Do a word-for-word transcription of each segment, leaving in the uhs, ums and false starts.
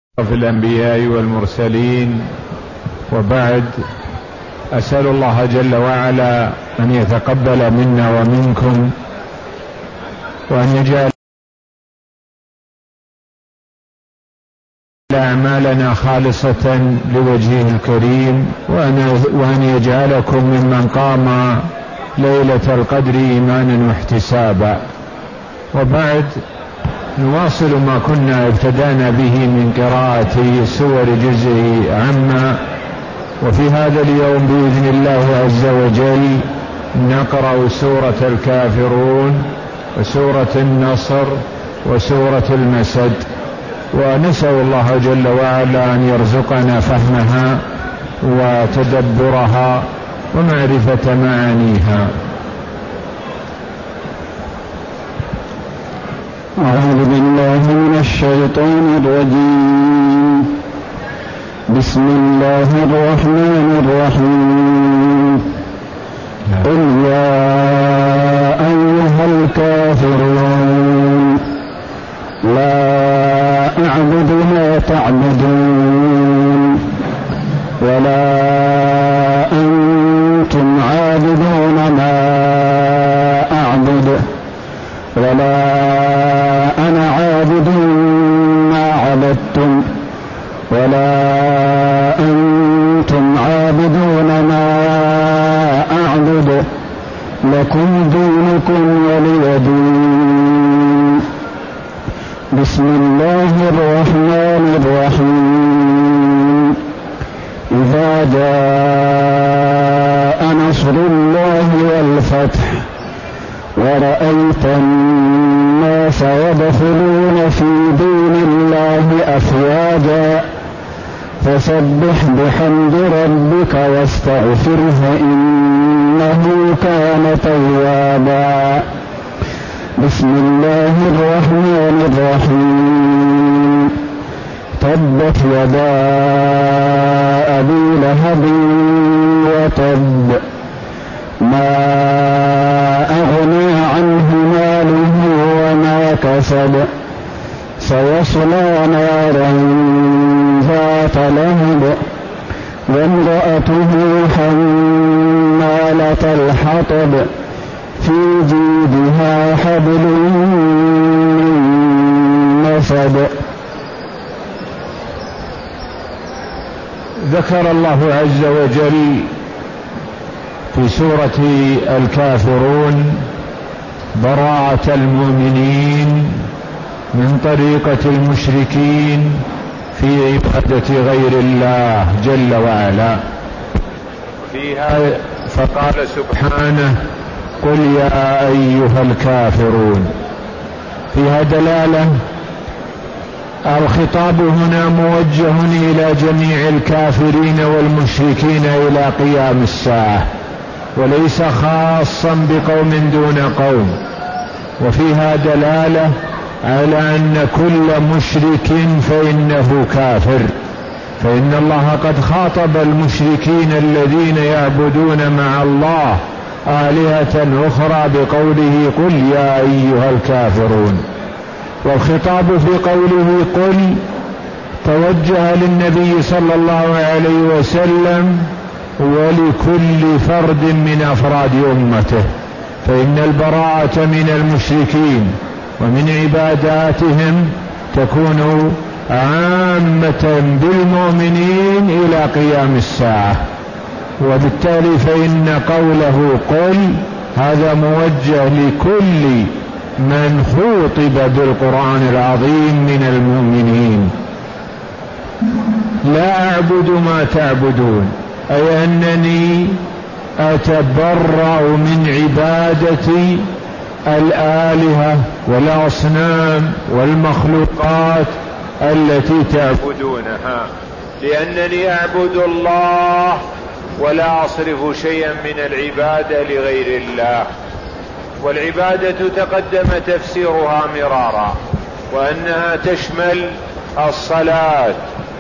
في الأنبياء والمرسلين، وبعد، أسأل الله جل وعلا أن يتقبل منا ومنكم، وأن يجعل أعمالنا خالصة لوجهه الكريم، وأن يجعلكم ممن قام ليلة القدر إيمانا واحتسابا. وبعد، نواصل ما كنا ابتدأنا به من قراءة سور جزء عما، وفي هذا اليوم بإذن الله عز وجل نقرأ سورة الكافرون وسورة النصر وسورة المسد، ونسأل الله جل وعلا أن يرزقنا فهمها وتدبرها ومعرفة معانيها. أعوذ بالله من الشيطان الرجيم. بسم الله الرحمن الرحيم. قل يا أيها الكافرون لا أعبد ما تعبدون ولا أنتم عابدون ما أعبد ولا أنا عابد ما عبدتم ولا أنتم عابدون ما أعبد لكم دينكم ولي دين. بسم الله الرحمن الرحيم. إذا جاء نصر الله والفتح ورأيت الناس يدخلون في دين الله أفواجا فسبح بحمد ربك واستغفره إنه كان توابا. بسم الله الرحمن الرحيم. تبت يدا أبي لهب وتب ما أغنى عنه ماله وما كسب سيصلى نارا ذات لهب وامرأته حمالة الحطب في جيدها حبل من مسد. ذكر الله عز وجل في سورة الكافرون براءة المؤمنين من طريقة المشركين في عبادة غير الله جل وعلا. فيها فقال سبحانه: قل يا أيها الكافرون. فيها دلالة الخطاب هنا موجه إلى جميع الكافرين والمشركين إلى قيام الساعة، وليس خاصا بقوم دون قوم. وفيها دلالة على أن كل مشرك فإنه كافر، فإن الله قد خاطب المشركين الذين يعبدون مع الله آلهة أخرى بقوله: قل يا أيها الكافرون. والخطاب في قوله قل توجه للنبي صلى الله عليه وسلم ولكل فرد من أفراد أمته، فإن البراءة من المشركين ومن عباداتهم تكون عامة بالمؤمنين إلى قيام الساعة. وبالتالي فإن قوله قل هذا موجه لكل من خوطب بالقرآن العظيم من المؤمنين. لا أعبد ما تعبدون، أي أنني أتبرأ من عبادة الآلهة والأصنام والمخلوقات التي تعبدونها، لأنني أعبد الله ولا أصرف شيئا من العبادة لغير الله. والعبادة تقدم تفسيرها مرارا، وأنها تشمل الصلاة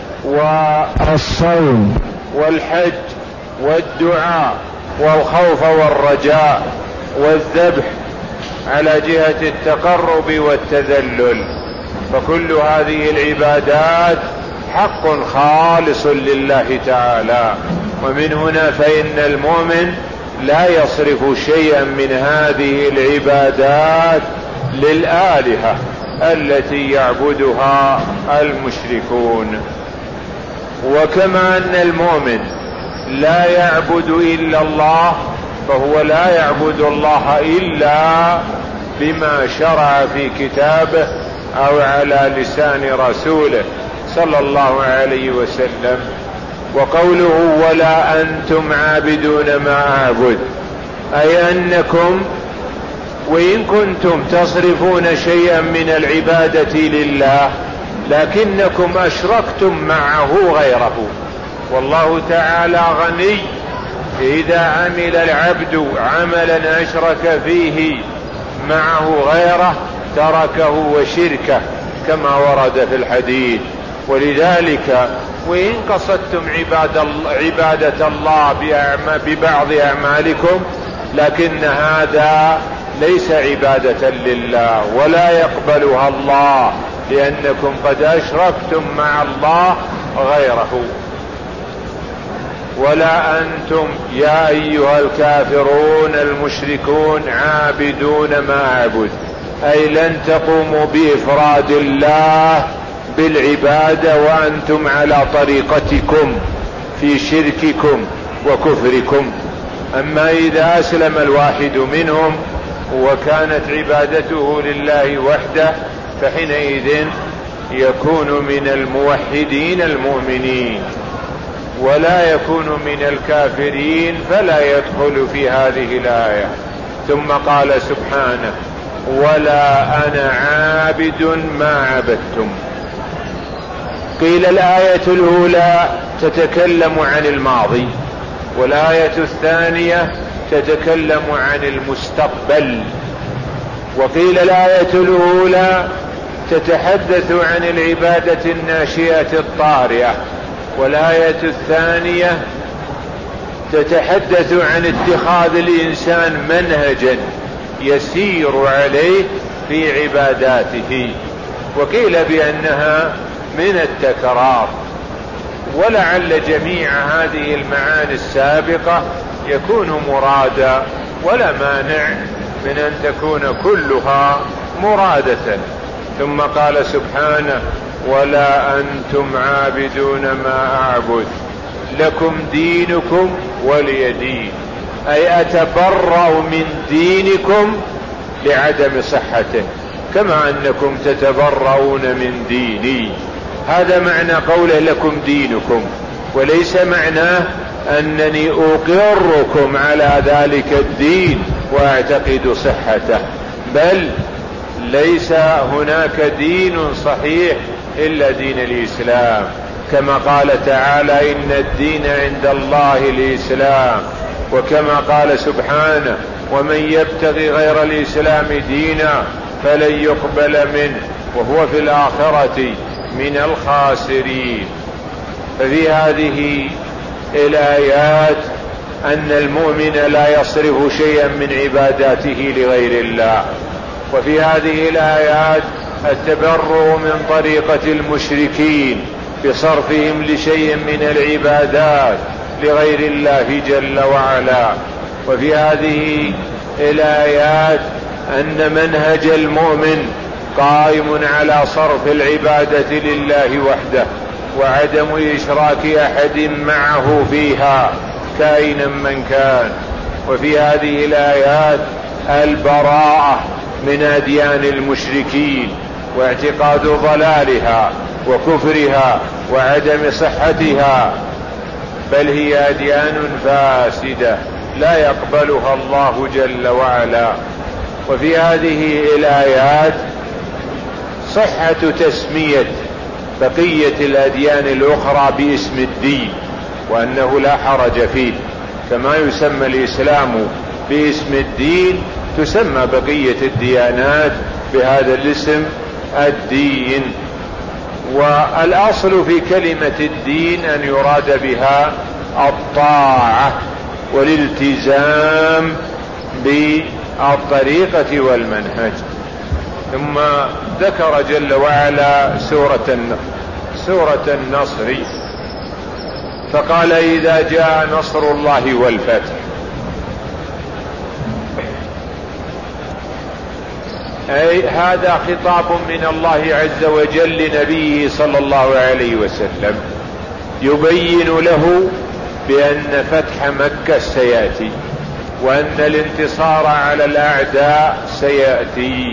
والصوم والحج والدعاء والخوف والرجاء والذبح على جهة التقرب والتذلل. فكل هذه العبادات حق خالص لله تعالى. ومن هنا فإن المؤمن لا يصرف شيئا من هذه العبادات للآلهة التي يعبدها المشركون. وكما أن المؤمن لا يعبد إلا الله، فهو لا يعبد الله إلا بما شرع في كتابه أو على لسان رسوله صلى الله عليه وسلم. وقوله ولا أنتم عابدون ما أعبد، أي أنكم وإن كنتم تصرفون شيئا من العبادة لله لكنكم أشركتم معه غيره، والله تعالى غني. إذا عمل العبد عملا أشرك فيه معه غيره تركه وشركه كما ورد في الحديث. ولذلك وإن قصدتم عبادة الله ببعض أعمالكم لكن هذا ليس عبادة لله ولا يقبلها الله، لأنكم قد أشركتم مع الله غيره. ولا أنتم يا أيها الكافرون المشركون عابدون ما أعبد، أي لن تقوموا بإفراد الله بالعبادة وأنتم على طريقتكم في شرككم وكفركم. أما إذا أسلم الواحد منهم وكانت عبادته لله وحده فحينئذ يكون من الموحدين المؤمنين، ولا يكون من الكافرين فلا يدخل في هذه الآية. ثم قال سبحانه ولا أنا عابد ما عبدتم. قيل الآية الأولى تتكلم عن الماضي، والآية الثانية تتكلم عن المستقبل. وقيل الآية الأولى تتحدث عن العبادة الناشئة الطارئة، والآية الثانية تتحدث عن اتخاذ الإنسان منهجا يسير عليه في عباداته. وقيل بأنها من التكرار. ولعل جميع هذه المعاني السابقة يكون مرادا، ولا مانع من أن تكون كلها مرادة. ثم قال سبحانه ولا أنتم عابدون ما أعبد لكم دينكم ولي دين، أي أتبرأ من دينكم لعدم صحته كما أنكم تتبرؤون من ديني. هذا معنى قوله لكم دينكم، وليس معناه أنني أقركم على ذلك الدين وأعتقد صحته، بل ليس هناك دين صحيح إلا دين الإسلام، كما قال تعالى إن الدين عند الله الإسلام. وكما قال سبحانه ومن يبتغي غير الإسلام دينا فلن يقبل منه وهو في الآخرة من الخاسرين. ففي هذه الآيات أن المؤمن لا يصرف شيئا من عباداته لغير الله. وفي هذه الآيات التبرؤ من طريقة المشركين بصرفهم لشيء من العبادات لغير الله جل وعلا. وفي هذه الآيات أن منهج المؤمن قائم على صرف العبادة لله وحده وعدم إشراك أحد معه فيها كائنا من كان. وفي هذه الآيات البراءة من أديان المشركين واعتقاد ضلالها وكفرها وعدم صحتها، بل هي أديان فاسدة لا يقبلها الله جل وعلا. وفي هذه الآيات صحة تسمية بقية الأديان الأخرى باسم الدين، وأنه لا حرج فيه، كما يسمى الإسلام باسم الدين تسمى بقية الديانات بهذا الاسم الدين. والأصل في كلمة الدين أن يراد بها الطاعة والالتزام بالطريقة والمنهج. ثم ذكر جل وعلا سورة سورة النصر، فقال إذا جاء نصر الله والفتح، أي هذا خطاب من الله عز وجل لنبيه صلى الله عليه وسلم، يبين له بأن فتح مكة سيأتي، وأن الانتصار على الأعداء سيأتي.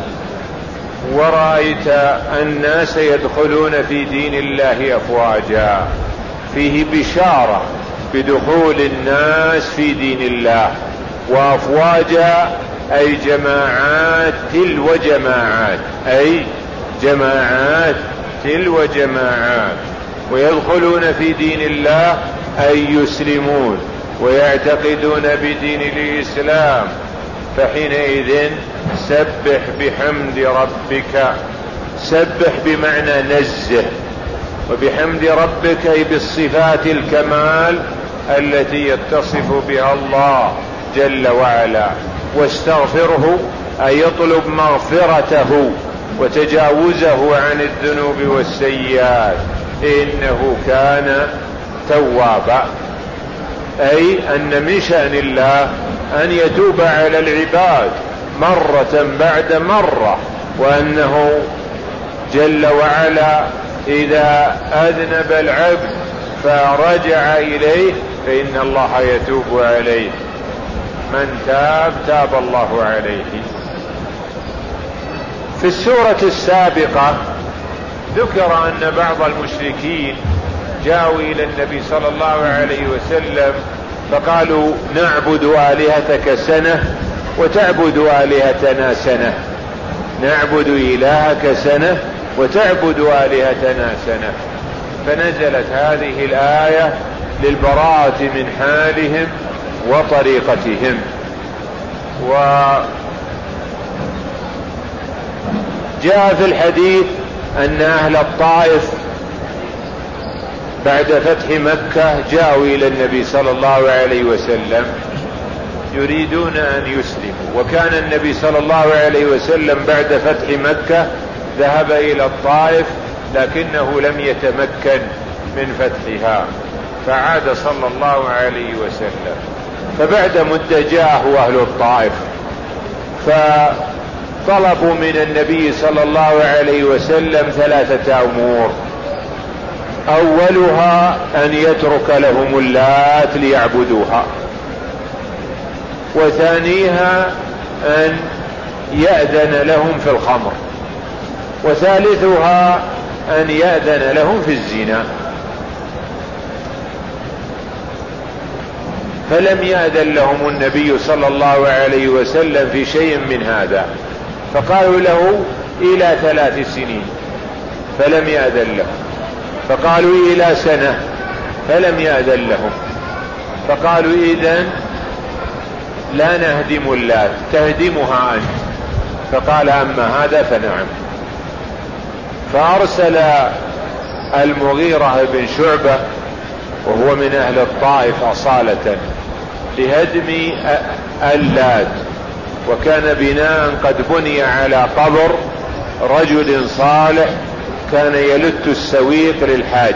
ورأيت الناس يدخلون في دين الله أفواجا، فيه بشارة بدخول الناس في دين الله، وأفواجا أي جماعات تلو جماعات، أي جماعات تلو جماعات، ويدخلون في دين الله أي يسلمون ويعتقدون بدين الإسلام. فحينئذ سبح بحمد ربك، سبح بمعنى نزه، وبحمد ربك أي بالصفات الكمال التي يتصف بها الله جل وعلا، واستغفره أي يطلب مغفرته وتجاوزه عن الذنوب والسيئات، إنه كان توابا. أي أن من شأن الله أن يتوب على العباد مرة بعد مرة، وأنه جل وعلا إذا أذنب العبد فرجع إليه فإن الله يتوب عليه، من تاب تاب الله عليه. في السورة السابقة ذكر أن بعض المشركين جاءوا إلى النبي صلى الله عليه وسلم فقالوا نعبد آلهتك سنة وتعبد آلهتنا سنة، نعبد إلهك سنة وتعبد آلهتنا سنة. فنزلت هذه الآية للبراءة من حالهم وطريقتهم. وجاء في الحديث أن أهل الطائف بعد فتح مكة جاءوا إلى النبي صلى الله عليه وسلم يريدون أن يسلموا، وكان النبي صلى الله عليه وسلم بعد فتح مكة ذهب إلى الطائف لكنه لم يتمكن من فتحها، فعاد صلى الله عليه وسلم. فبعد مدة جاءه أهل الطائف فطلبوا من النبي صلى الله عليه وسلم ثلاثة أمور: أولها أن يترك لهم اللات ليعبدوها، وثانيها أن يأذن لهم في الخمر، وثالثها أن يأذن لهم في الزنا. فلم يأذن لهم النبي صلى الله عليه وسلم في شيء من هذا، فقالوا له إلى ثلاث سنين، فلم يأذن لهم. فقالوا إلى سنة، فلم يأذن لهم. فقالوا إذن لا نهدم اللات، تهدمها أنت. فقال أما هذا فنعم. فأرسل المغيرة بن شعبة وهو من أهل الطائف أصالة لهدم اللات، وكان بناء قد بني على قبر رجل صالح كان يلت السويق للحاج.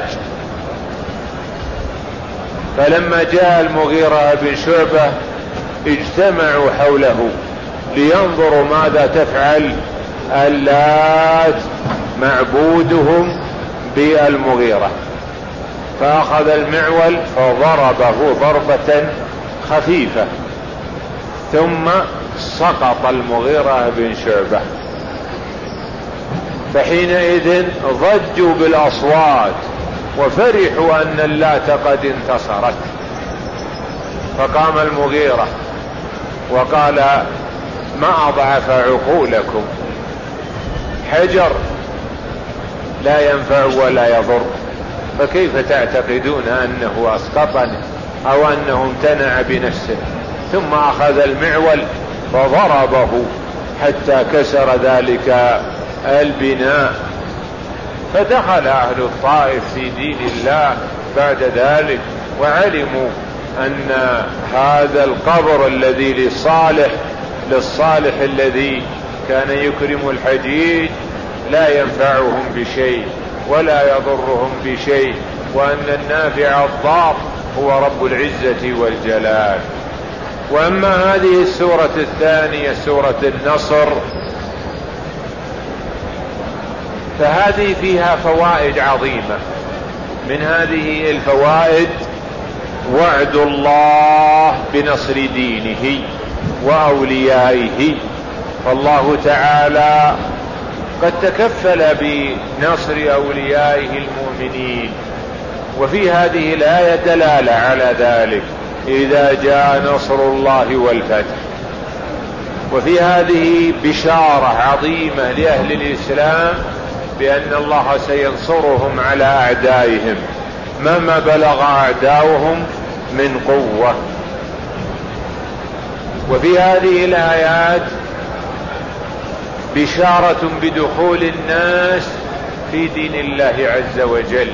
فلما جاء المغيرة بن شعبة اجتمعوا حوله لينظروا ماذا تفعل اللات معبودهم بالمغيرة. فأخذ المعول فضربه ضربة خفيفة ثم سقط المغيرة بن شعبة. فحينئذ ضجوا بالأصوات وفرحوا أن اللات قد انتصرت. فقام المغيرة وقال ما أضعف عقولكم، حجر لا ينفع ولا يضر، فكيف تعتقدون أنه أسقطني أو أنه امتنع بنفسه؟ ثم أخذ المعول فضربه حتى كسر ذلك البناء. فدخل أهل الطائف في دين الله بعد ذلك، وعلموا أن هذا القبر الذي للصالح للصالح الذي كان يكرم الحجيج لا ينفعهم بشيء، ولا يضرهم بشيء، وأن النافع الضار هو رب العزة والجلال. وأما هذه السورة الثانية سورة النصر فهذه فيها فوائد عظيمة. من هذه الفوائد وعد الله بنصر دينه وأوليائه، فالله تعالى قد تكفل بنصر أوليائه المؤمنين، وفي هذه الآية دلالة على ذلك إذا جاء نصر الله والفتح. وفي هذه بشارة عظيمة لأهل الإسلام بأن الله سينصرهم على أعدائهم مهما بلغ أعداؤهم من قوة. وفي هذه الآيات بشارة بدخول الناس في دين الله عز وجل،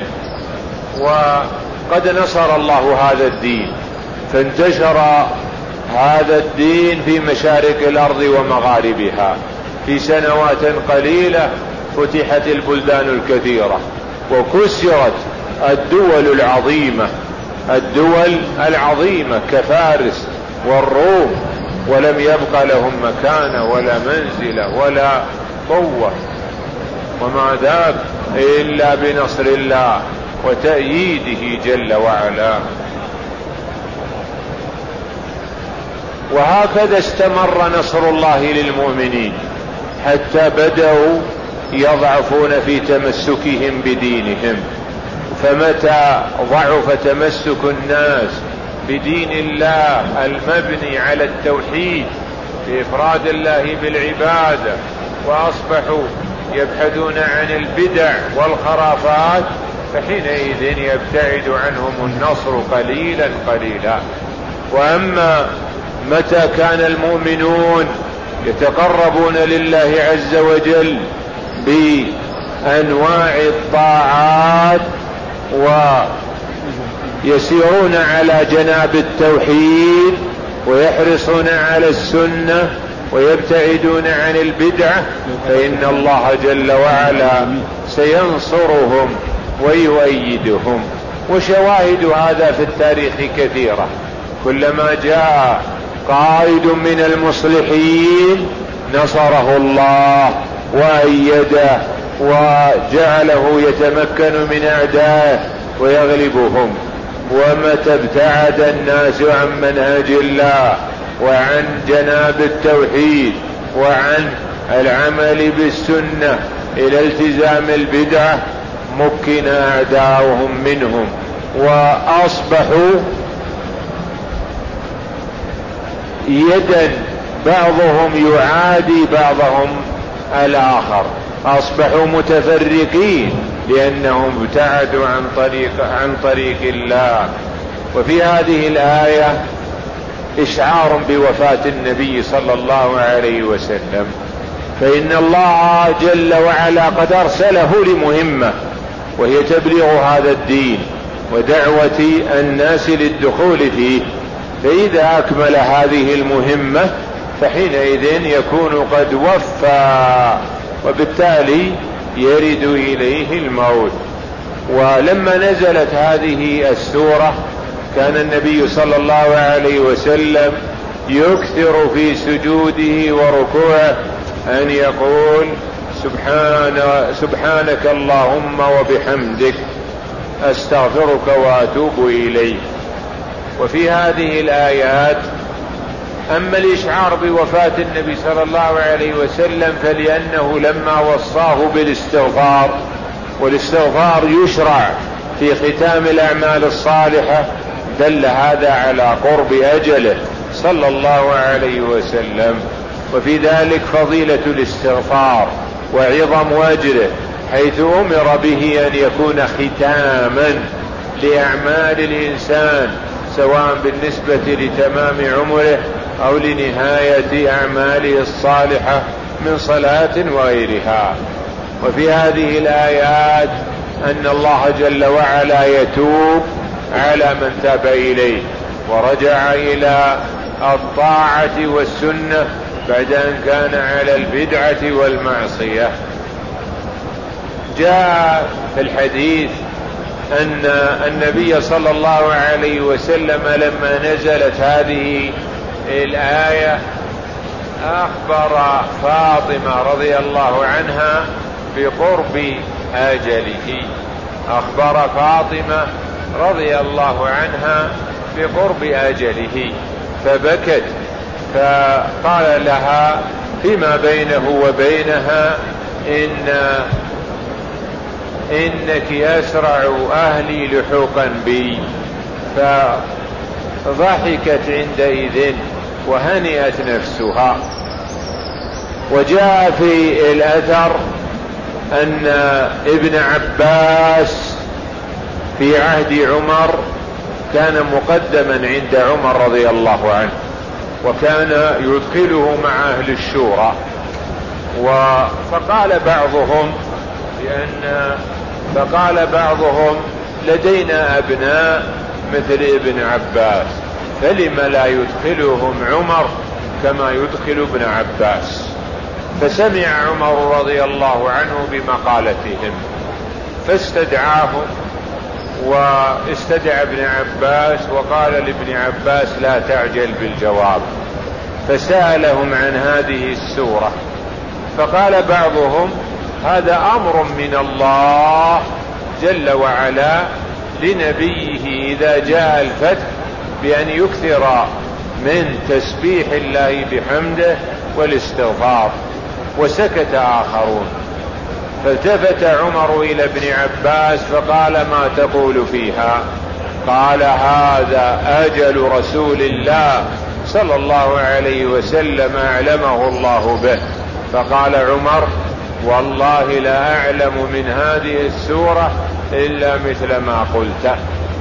وقد نصر الله هذا الدين فانتشر هذا الدين في مشارق الأرض ومغاربها. في سنوات قليلة فتحت البلدان الكثيرة وكسرت الدول العظيمة الدول العظيمة كفارس والروم، ولم يبق لهم مكانة ولا منزلة ولا قوة، ومع ذلك إلا بنصر الله وتأييده جل وعلا. وهكذا استمر نصر الله للمؤمنين حتى بدأوا يضعفون في تمسكهم بدينهم. فمتى ضعف تمسك الناس بدين الله المبني على التوحيد بإفراد الله بالعبادة، وأصبحوا يبحثون عن البدع والخرافات، فحينئذ يبتعد عنهم النصر قليلا قليلا. وأما متى كان المؤمنون يتقربون لله عز وجل بأنواع الطاعات ويسيرون على جناب التوحيد ويحرصون على السنة ويبتعدون عن البدعة، فإن الله جل وعلا سينصرهم ويؤيدهم. وشواهد هذا في التاريخ كثيرة، كلما جاء قائد من المصلحين نصره الله وأيده وجعله يتمكن من أعدائه ويغلبهم. ومتى ابتعد الناس عن منهج الله وعن جناب التوحيد وعن العمل بالسنة إلى التزام البدعة مكن أعداؤهم منهم، وأصبحوا يدا بعضهم يعادي بعضهم الآخر، أصبحوا متفرقين لأنهم ابتعدوا عن طريق عن طريق الله. وفي هذه الآية إشعار بوفاة النبي صلى الله عليه وسلم، فإن الله جل وعلا قد أرسله لمهمة وهي تبليغ هذا الدين ودعوة الناس للدخول فيه، فإذا أكمل هذه المهمة فحينئذ يكون قد وفى، وبالتالي يرد إليه الموت. ولما نزلت هذه السورة كان النبي صلى الله عليه وسلم يكثر في سجوده وركوعه أن يقول سبحان سبحانك اللهم وبحمدك أستغفرك وأتوب إليك. وفي هذه الآيات أما الإشعار بوفاة النبي صلى الله عليه وسلم فلأنه لما وصاه بالاستغفار، والاستغفار يشرع في ختام الأعمال الصالحة، دل هذا على قرب أجله صلى الله عليه وسلم. وفي ذلك فضيلة الاستغفار وعظم أجره، حيث أمر به أن يكون ختاما لأعمال الإنسان سواء بالنسبة لتمام عمره أو لنهاية أعماله الصالحة من صلاة وغيرها. وفي هذه الآيات أن الله جل وعلا يتوب على من تاب إليه ورجع إلى الطاعة والسنة بعد أن كان على البدعة والمعصية. جاء في الحديث أن النبي صلى الله عليه وسلم لما نزلت هذه الآية أخبر فاطمة رضي الله عنها بقرب أجله، أخبر فاطمة رضي الله عنها بقرب أجله، فبكت، فقال لها فيما بينه وبينها إن إنك أسرع أهلي لحوقا بي، فضحكت عندئذ وهنئت نفسها. وجاء في الأثر أن ابن عباس في عهد عمر كان مقدما عند عمر رضي الله عنه، وكان يدخله مع أهل الشورى، فقال بعضهم لأن فقال بعضهم لدينا أبناء مثل ابن عباس، فلم لا يدخلهم عمر كما يدخل ابن عباس؟ فسمع عمر رضي الله عنه بمقالتهم فاستدعاهم، واستدعى ابن عباس وقال لابن عباس لا تعجل بالجواب، فسألهم عن هذه السورة، فقال بعضهم هذا أمر من الله جل وعلا لنبيه إذا جاء الفتح بأن يكثر من تسبيح الله بحمده والاستغفار، وسكت آخرون. فالتفت عمر إلى ابن عباس فقال ما تقول فيها؟ قال هذا أجل رسول الله صلى الله عليه وسلم أعلمه الله به. فقال عمر والله لا أعلم من هذه السورة إلا مثل ما قلت.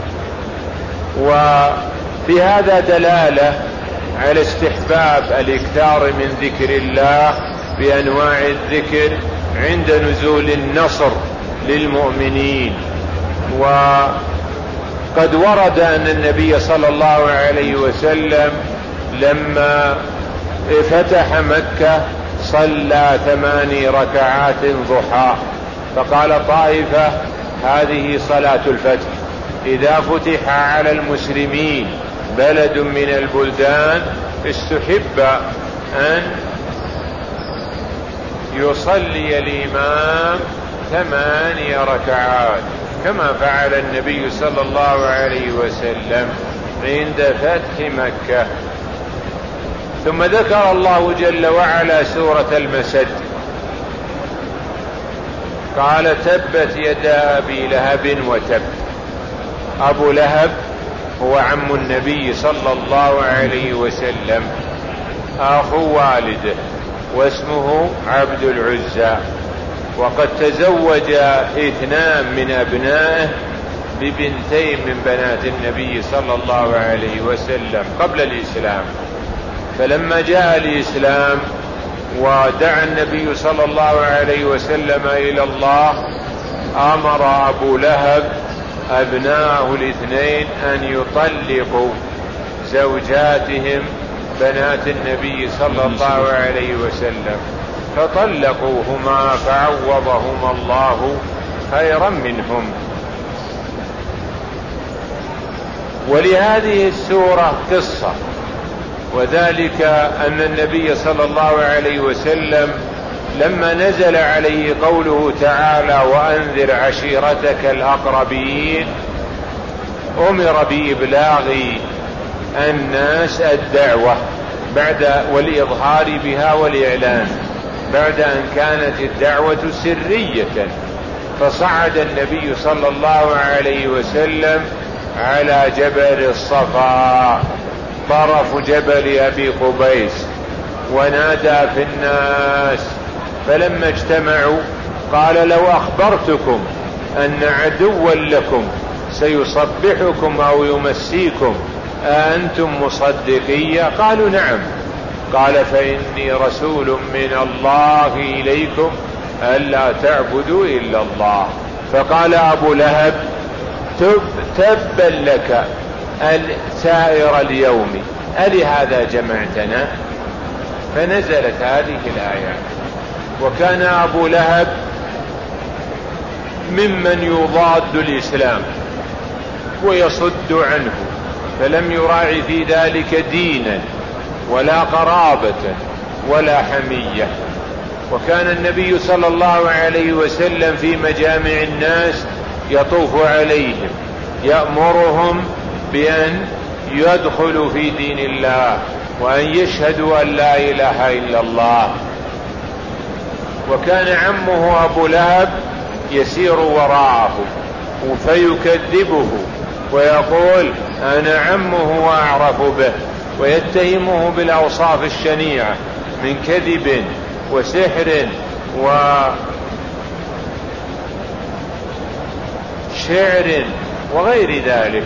وفي هذا دلالة على استحباب الاكثار من ذكر الله بأنواع الذكر عند نزول النصر للمؤمنين. وقد ورد أن النبي صلى الله عليه وسلم لما فتح مكة صلى ثماني ركعات ضحى، فقال طائفة هذه صلاة الفتح، إذا فتح على المسلمين بلد من البلدان استحب أن يصلي الإمام ثماني ركعات كما فعل النبي صلى الله عليه وسلم عند فتح مكة. ثم ذكر الله جل وعلا سورة المسد، قال تبت يدا أبي لهب وتب. أبو لهب هو عم النبي صلى الله عليه وسلم، أخو والده، واسمه عبد العزى، وقد تزوج اثنان من أبنائه ببنتين من بنات النبي صلى الله عليه وسلم قبل الإسلام. فلما جاء الإسلام ودعا النبي صلى الله عليه وسلم إلى الله أمر أبو لهب أبناءه الاثنين أن يطلقوا زوجاتهم بنات النبي صلى الله عليه وسلم، فطلقوهما فعوضهما الله خيرا منهم. ولهذه السورة قصة، وذلك أن النبي صلى الله عليه وسلم لما نزل عليه قوله تعالى وأنذر عشيرتك الأقربين أمر بإبلاغ الناس الدعوة بعد والإظهار بها والإعلان بعد أن كانت الدعوة سرية. فصعد النبي صلى الله عليه وسلم على جبل الصفا طرف جبل أبي قبيس ونادى في الناس، فلما اجتمعوا قال لو أخبرتكم أن عدوا لكم سيصبحكم أو يمسيكم أأنتم مصدقية؟ قالوا نعم. قال فإني رسول من الله إليكم ألا تعبدوا إلا الله. فقال أبو لهب تب تبا لك سائر اليوم ألهذا جمعتنا؟ فنزلت هذه الآيات. وكان أبو لهب ممن يضاد الإسلام ويصد عنه، فلم يراعي في ذلك دينا ولا قرابة ولا حمية. وكان النبي صلى الله عليه وسلم في مجامع الناس يطوف عليهم يأمرهم بأن يدخلوا في دين الله وأن يشهدوا أن لا إله إلا الله. وكان عمه أبو لهب يسير وراءه فيكذبه ويقول أنا عمه وأعرف به، ويتهمه بالأوصاف الشنيعة من كذب وسحر وشعر وغير ذلك.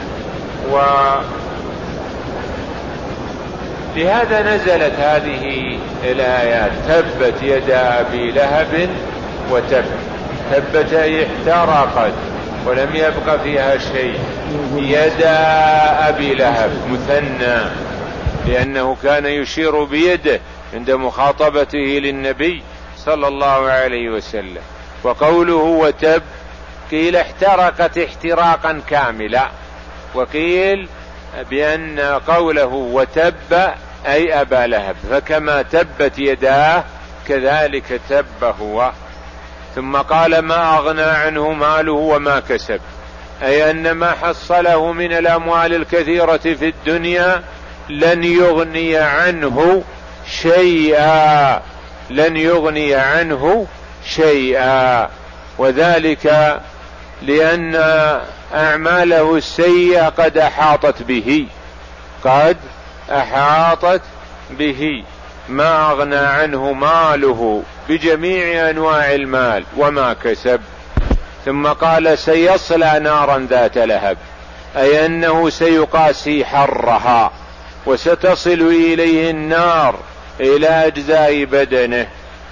ولهذا نزلت هذه الآيات: تبت يدا أبي لهب وتب. تبت احترقت ولم يبق فيها شيء. يدا أبي لهب مثنى، لأنه كان يشير بيده عند مخاطبته للنبي صلى الله عليه وسلم. وقوله وتب قيل احترقت احتراقا كاملا، وقيل بأن قوله وتب أي أبا لهب، فكما تبت يداه كذلك تب هو. ثم قال ما أغنى عنه ماله وما كسب، أي أن ما حصله من الأموال الكثيرة في الدنيا لن يغني عنه شيئا، لن يغني عنه شيئا. وذلك لأن أعماله السيئة قد أحاطت به، قد أحاطت به. ما أغنى عنه ماله بجميع أنواع المال وما كسب. ثم قال سيصلى نارا ذات لهب، أي أنه سيقاسي حرها وستصل إليه النار إلى أجزاء بدنه.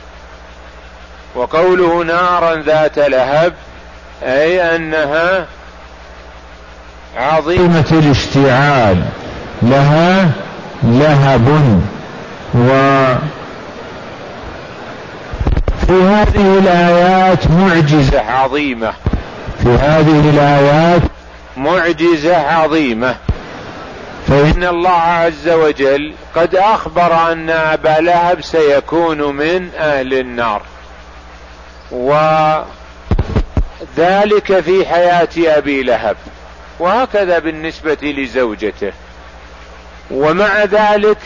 وقوله نارا ذات لهب أي أنها عظيمة الاشتعال، لها لهب. وفي هذه الآيات معجزة عظيمة، في هذه الآيات معجزة عظيمة. فإن الله عز وجل قد أخبر أن أبا لهب سيكون من أهل النار، وذلك في حياة أبي لهب، وهكذا بالنسبة لزوجته. ومع ذلك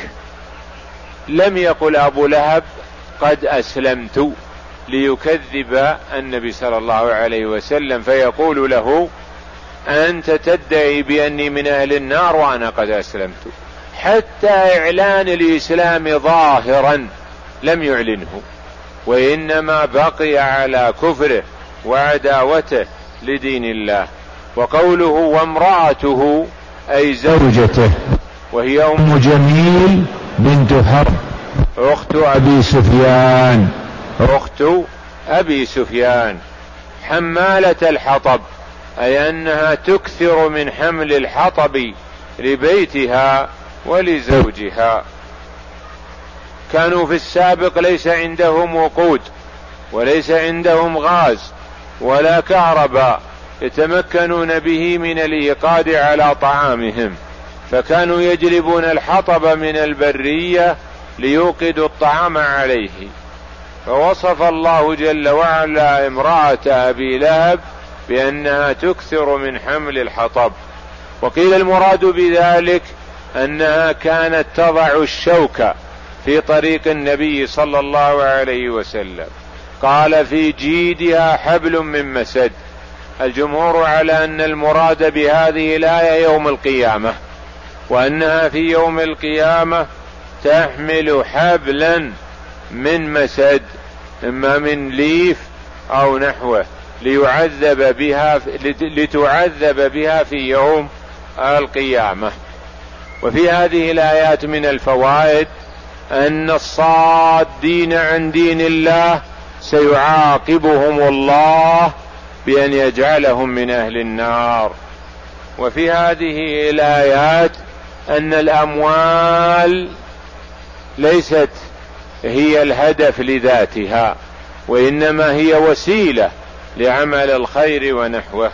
لم يقل أبو لهب قد أسلمت ليكذب النبي صلى الله عليه وسلم، فيقول له أنت تدعي بأني من أهل النار وأنا قد أسلمت. حتى إعلان الإسلام ظاهرا لم يعلنه، وإنما بقي على كفره وعداوته لدين الله. وقوله وامرأته أي زوجته، وهي أم جميل بنت حرب أخت أبي سفيان، أخت أبي سفيان، حمالة الحطب، أي أنها تكثر من حمل الحطب لبيتها ولزوجها. كانوا في السابق ليس عندهم وقود وليس عندهم غاز ولا كهرباء يتمكنون به من الإيقاد على طعامهم، فكانوا يجلبون الحطب من البرية ليوقدوا الطعام عليه. فوصف الله جل وعلا امرأة أبي لهب بأنها تكثر من حمل الحطب. وقيل المراد بذلك أنها كانت تضع الشوك في طريق النبي صلى الله عليه وسلم. قال في جيدها حبل من مسد. الجمهور على أن المراد بهذه الآية يوم القيامة، وأنها في يوم القيامة تحمل حبلا من مسد، إما من ليف أو نحوه، ليعذب بها لتعذب بها في يوم القيامة. وفي هذه الآيات من الفوائد أن الصادين عن دين الله سيعاقبهم الله بأن يجعلهم من أهل النار. وفي هذه الآيات أن الأموال ليست هي الهدف لذاتها، وإنما هي وسيلة لعمل الخير ونحوه.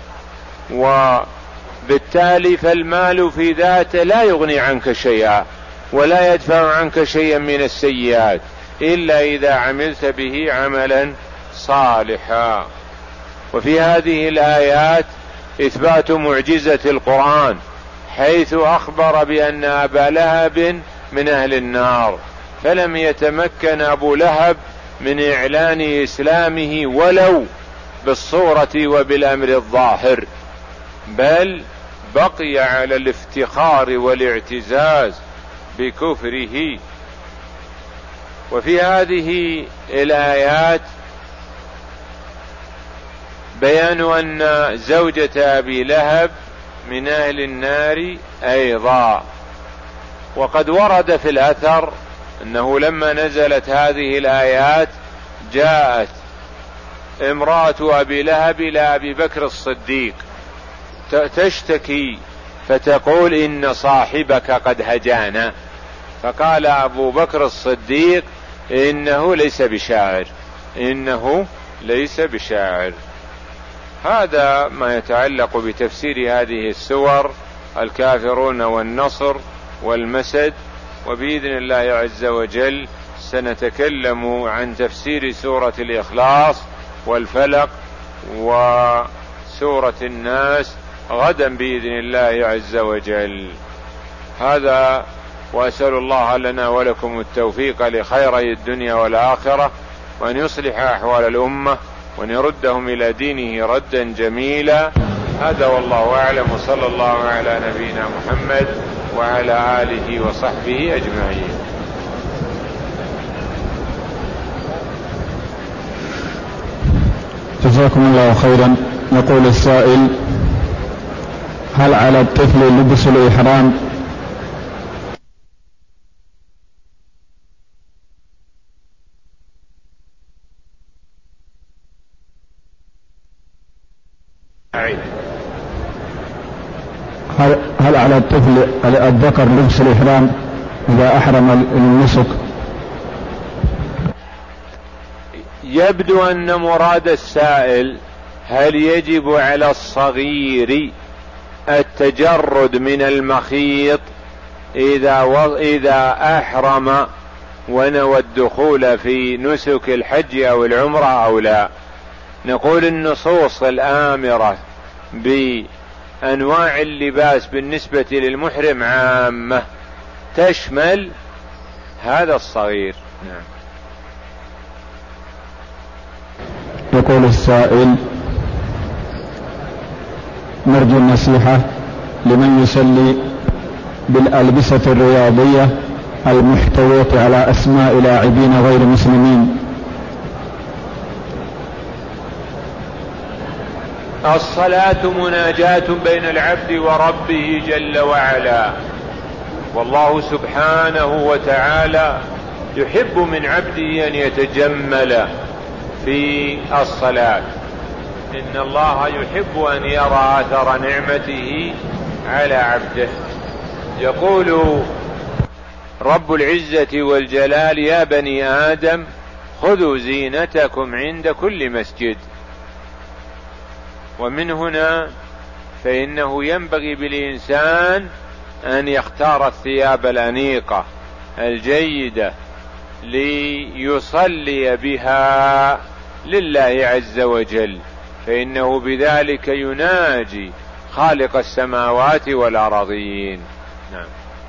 وبالتالي فالمال في ذاته لا يغني عنك شيئا ولا يدفع عنك شيئا من السيئات إلا إذا عملت به عملا صالحا. وفي هذه الآيات إثبات معجزة القرآن، حيث أخبر بأن أبا لهب من أهل النار، فلم يتمكن أبو لهب من إعلان إسلامه ولو بالصورة وبالأمر الظاهر، بل بقي على الافتخار والاعتزاز بكفره. وفي هذه الآيات بيان أن زوجة أبي لهب من أهل النار أيضا. وقد ورد في الأثر أنه لما نزلت هذه الآيات جاءت امرأة أبي لهب إلى أبي بكر الصديق تشتكي فتقول إن صاحبك قد هجانا، فقال أبو بكر الصديق إنه ليس بشاعر، إنه ليس بشاعر. هذا ما يتعلق بتفسير هذه السور، الكافرون والنصر والمسد. وبإذن الله عز وجل سنتكلم عن تفسير سورة الإخلاص والفلق وسورة الناس غدا بإذن الله عز وجل. هذا، وأسأل الله لنا ولكم التوفيق لخيري الدنيا والآخرة، وأن يصلح أحوال الأمة وأن يردهم إلى دينه ردا جميلا. هذا والله أعلم، وصلى الله على نبينا محمد وعلى آله وصحبه أجمعين. جزاكم الله خيرا. يقول السائل: هل على الطفل لبس الإحرام؟ هل, هل على الطفل الذكر لبس الإحرام إذا أحرم النسك؟ يبدو أن مراد السائل هل يجب على الصغير التجرد من المخيط إذا, و... إذا أحرم ونوى الدخول في نسك الحج أو العمرة أو لا؟ نقول النصوص الآمرة بأنواع اللباس بالنسبة للمحرم عامة تشمل هذا الصغير. نعم. يقول السائل: نرجو النصيحة لمن يصلي بالألبسة الرياضية المحتوية على أسماء لاعبين غير مسلمين. الصلاة مناجاة بين العبد وربه جل وعلا، والله سبحانه وتعالى يحب من عبده أن يتجمل في الصلاة. إن الله يحب أن يرى أثر نعمته على عبده. يقول رب العزة والجلال: يا بني آدم خذوا زينتكم عند كل مسجد. ومن هنا فإنه ينبغي بالإنسان أن يختار الثياب الأنيقة الجيدة ليصلي بها لله عز وجل، فإنه بذلك يناجي خالق السماوات والأرضين. نعم.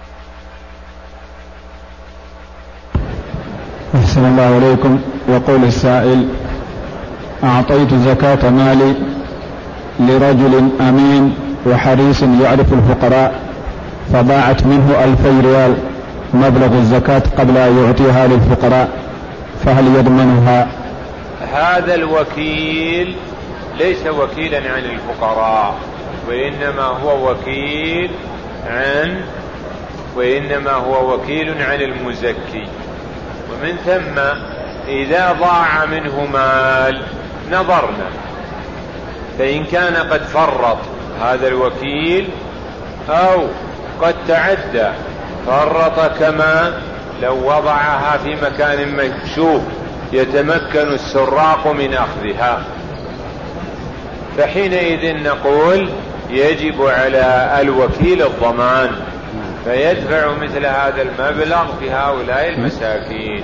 أحسن الله إليكم. يقول السائل: أعطيت زكاة مالي لرجل أمين وحريص يعرف الفقراء، فضاعت منه ألفي ريال مبلغ الزكاة قبل أن يعطيها للفقراء، فهل يضمنها؟ هذا الوكيل ليس وكيلا عن الفقراء، وإنما هو وكيل عن وإنما هو وكيل عن المزكي. ومن ثم إذا ضاع منه مال نظرنا، فإن كان قد فرط هذا الوكيل أو قد تعدى فرط، كما لو وضعها في مكان مكشوف يتمكن السراق من أخذها، فحينئذ نقول يجب على الوكيل الضمان، فيدفع مثل هذا المبلغ في هؤلاء المساكين.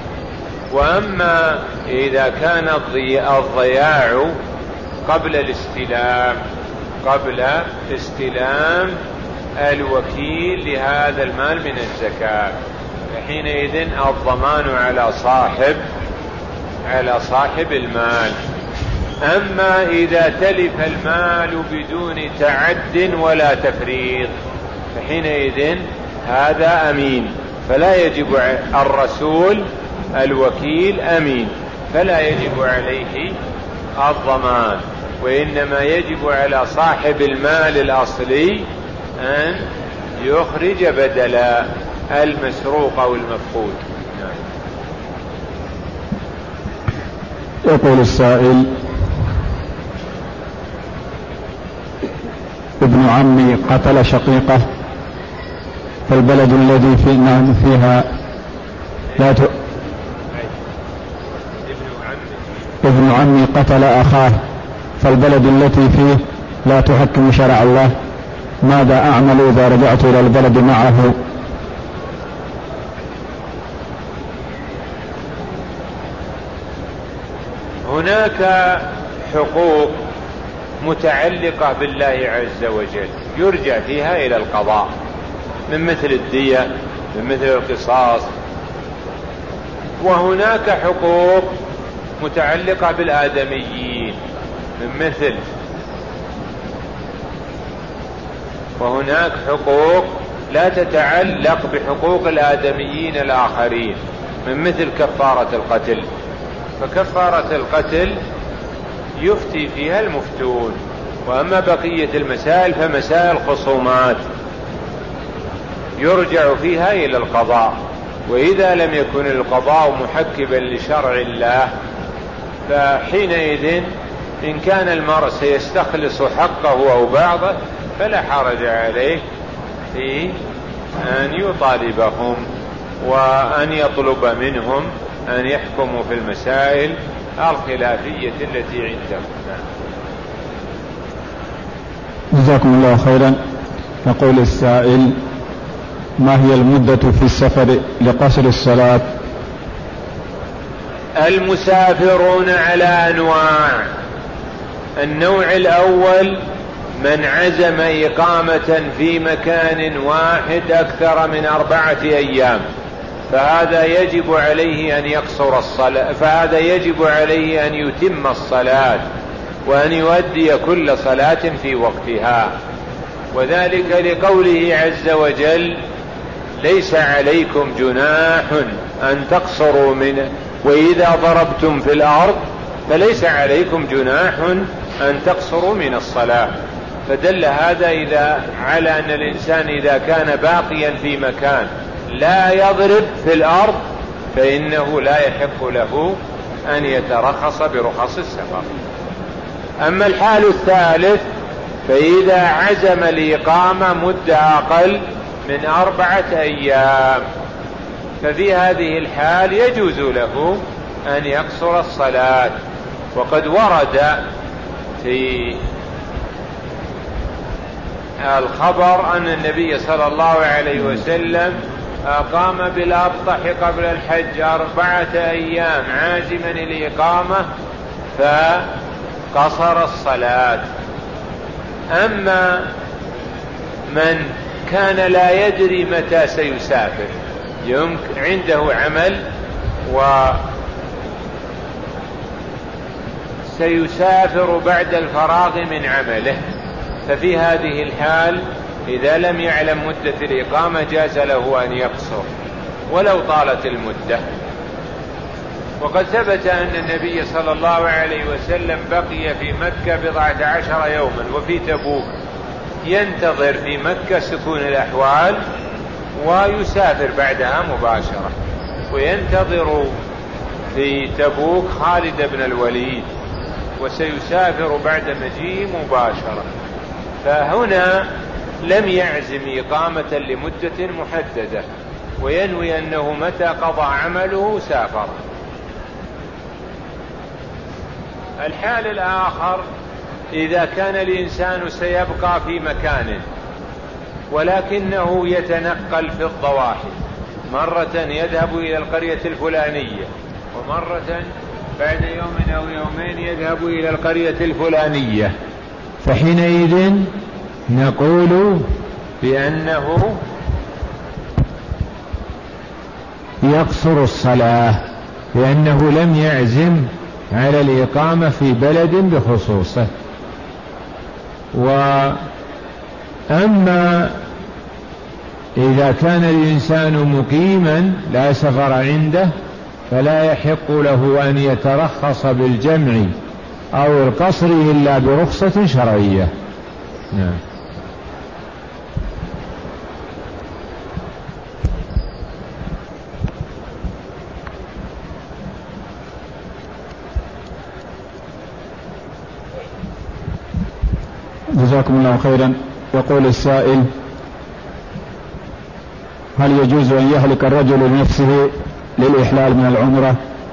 وأما إذا كان الضياع قبل الاستلام قبل استلام الوكيل لهذا المال من الزكاة، فحينئذ الضمان على صاحب على صاحب المال. أما إذا تلف المال بدون تعد ولا تفريط فحينئذ هذا أمين، فلا يجب الرسول الوكيل أمين فلا يجب عليه الضمان، وإنما يجب على صاحب المال الأصلي أن يخرج بدل المسروق أو المفقود. يقول السائل: ابن عمي قتل شقيقه فالبلد الذي فينا فيها لا ت... ابن عمي قتل أخاه فالبلد التي فيه لا تحكم شرع الله، ماذا أعمل إذا رجعت إلى البلد معه؟ هناك حقوق متعلقة بالله عز وجل يرجع فيها إلى القضاء، من مثل الدية، من مثل القصاص. وهناك حقوق متعلقة بالآدميين من مثل وهناك حقوق لا تتعلق بحقوق الآدميين الآخرين من مثل كفارة القتل. فكفارة القتل يفتي فيها المفتون، وأما بقية المسائل فمسائل خصومات يرجع فيها إلى القضاء. وإذا لم يكن القضاء محكبا لشرع الله فحينئذ إن كان المرء سيستخلص حقه أو بعضه فلا حرج عليه في أن يطالبهم وأن يطلب منهم أن يحكموا في المسائل الخلافية التي عندهم. جزاكم الله خيرا. يقول السائل: ما هي المدة في السفر لقصر الصلاة؟ المسافرون على أنواع. النوع الأول من عزم إقامة في مكان واحد أكثر من أربعة أيام، فهذا يجب عليه أن يقصر الصلاة، فهذا يجب عليه أن يتم الصلاة وأن يؤدي كل صلاة في وقتها، وذلك لقوله عز وجل: ليس عليكم جناح أن تقصروا من وإذا ضربتم في الأرض فليس عليكم جناح أن تقصروا من الصلاة. فدل هذا إذا على أن الإنسان إذا كان باقيا في مكان لا يضرب في الأرض فإنه لا يحق له أن يترخص برخص السفر. أما الحال الثالث فإذا عزم الإقامة مدة أقل من أربعة أيام ففي هذه الحال يجوز له أن يقصر الصلاة. وقد ورد في الخبر أن النبي صلى الله عليه وسلم أقام بالأبطح قبل الحج أربعة أيام عازما الإقامة فقصر الصلاة. أما من كان لا يدري متى سيسافر، يمكن عنده عمل وسيسافر بعد الفراغ من عمله، ففي هذه الحال إذا لم يعلم مدة الإقامة جاز له أن يقصر ولو طالت المدة. وقد ثبت أن النبي صلى الله عليه وسلم بقي في مكة بضعة عشر يوما، وفي تبوك ينتظر في مكة سكون الأحوال ويسافر بعدها مباشرة، وينتظر في تبوك خالد بن الوليد وسيسافر بعد مجيء مباشرة. فهنا لم يعزم إقامة لمدة محددة وينوي أنه متى قضى عمله سافر. الحال الآخر إذا كان الإنسان سيبقى في مكانه ولكنه يتنقل في الضواحي، مرة يذهب إلى القرية الفلانية ومرة بعد يوم أو يومين يذهب إلى القرية الفلانية، فحينئذ نقول بأنه يقصر الصلاة لأنه لم يعزم على الإقامة في بلد بخصوصه. وأما إذا كان الإنسان مقيما لا سفر عنده فلا يحق له أن يترخص بالجمع أو القصر إلا برخصة شرعية. نعم. جزاكم الله خيرا. يقول السائل: هل يجوز أن يهلك الرجل لنفسه للإحلال من العمرة؟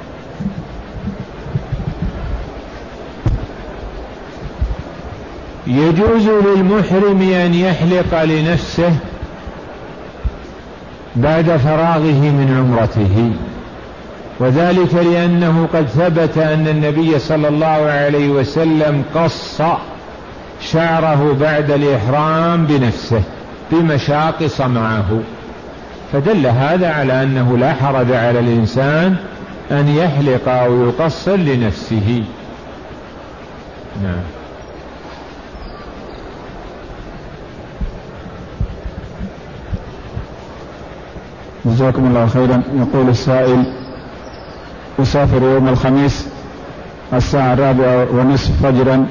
يجوز للمحرم أن يحلق لنفسه بعد فراغه من عمرته، وذلك لأنه قد ثبت أن النبي صلى الله عليه وسلم قص شعره بعد الإحرام بنفسه بمشاقص معه، فدل هذا على أنه لا حرج على الإنسان أن يحلق أو يقصر لنفسه. نعم. جزاكم الله خيرا. يقول السائل: أسافر يوم الخميس الساعة الرابعة ونصف فجرا،